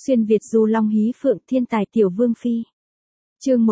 Xuyên Việt du long hí phượng thiên tài tiểu vương phi. Chương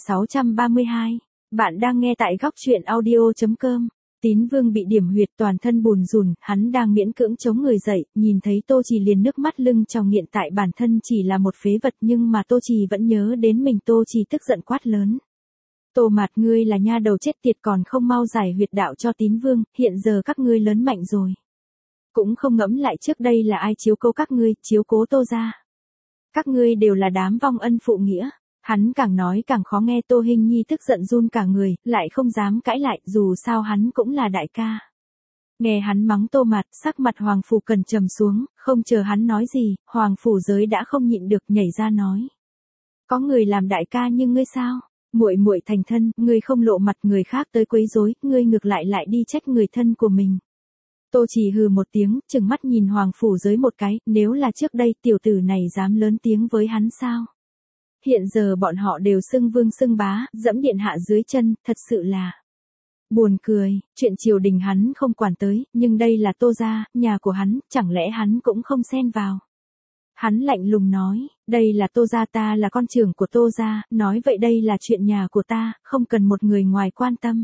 1632. Bạn đang nghe tại góc truyện audio.com. Tín Vương bị điểm huyệt, toàn thân bùn rùn, hắn đang miễn cưỡng chống người dậy, nhìn thấy Tô Trì liền nước mắt lưng tròng nghiện, tại bản thân chỉ là một phế vật nhưng mà Tô Trì vẫn nhớ đến mình. Tô Trì tức giận quát lớn: Tô Mạt, ngươi là nha đầu chết tiệt, còn không mau giải huyệt đạo cho Tín Vương, hiện giờ các ngươi lớn mạnh rồi. Cũng không ngẫm lại trước đây là ai chiếu cố các ngươi, chiếu cố Tô gia. Các ngươi đều là đám vong ân phụ nghĩa. Hắn càng nói càng khó nghe. Tô Hinh Nhi tức giận run cả người, lại không dám cãi lại, dù sao hắn cũng là đại ca. Nghe hắn mắng Tô Mạt, sắc mặt Hoàng Phủ Cần trầm xuống, không chờ hắn nói gì, Hoàng Phủ Giới đã không nhịn được nhảy ra nói: Có người làm đại ca nhưng ngươi sao? Muội muội thành thân, ngươi không lộ mặt, người khác tới quấy rối, ngươi ngược lại đi trách người thân của mình. Tô Trì hừ một tiếng, trừng mắt nhìn Hoàng Phủ Giới một cái, nếu là trước đây tiểu tử này dám lớn tiếng với hắn sao? Hiện giờ bọn họ đều xưng vương xưng bá, dẫm điện hạ dưới chân, thật sự là buồn cười. Chuyện triều đình hắn không quản tới, nhưng đây là Tô gia, nhà của hắn, chẳng lẽ hắn cũng không xen vào? Hắn lạnh lùng nói: Đây là Tô gia, ta là con trưởng của Tô gia, nói vậy đây là chuyện nhà của ta, không cần một người ngoài quan tâm.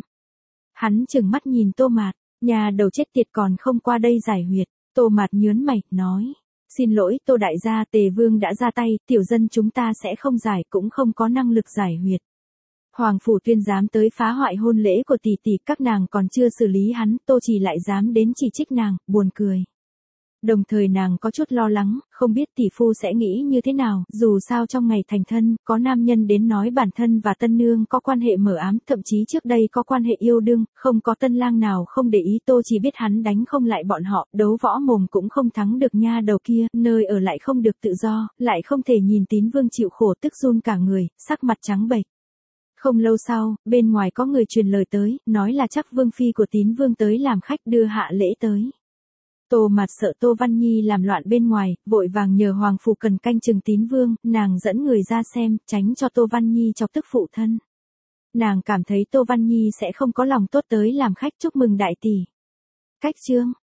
Hắn trừng mắt nhìn Tô Mạt: Nhà đầu chết tiệt, còn không qua đây giải huyệt. Tô Mạt nhớn mày, nói: Xin lỗi Tô đại gia, Tề Vương đã ra tay, tiểu dân chúng ta sẽ không giải, cũng không có năng lực giải huyệt. Hoàng Phủ Tuyên dám tới phá hoại hôn lễ của tỷ tỷ, các nàng còn chưa xử lý hắn, Tô Trì lại dám đến chỉ trích nàng, buồn cười. Đồng thời nàng có chút lo lắng, không biết tỷ phu sẽ nghĩ như thế nào, dù sao trong ngày thành thân, có nam nhân đến nói bản thân và tân nương có quan hệ mờ ám, thậm chí trước đây có quan hệ yêu đương, không có tân lang nào không để ý. Tô Trì biết hắn đánh không lại bọn họ, đấu võ mồm cũng không thắng được nha đầu kia, nơi ở lại không được tự do, lại không thể nhìn Tín Vương chịu khổ, tức run cả người, sắc mặt trắng bệch. Không lâu sau, bên ngoài có người truyền lời tới, nói là chắc Vương phi của Tín Vương tới làm khách, đưa hạ lễ tới. Tô Mạt sợ Tô Văn Nhi làm loạn bên ngoài, vội vàng nhờ Hoàng Phủ Cần canh chừng Tín Vương, nàng dẫn người ra xem, tránh cho Tô Văn Nhi chọc tức phụ thân. Nàng cảm thấy Tô Văn Nhi sẽ không có lòng tốt tới làm khách chúc mừng đại tỷ. Cách chương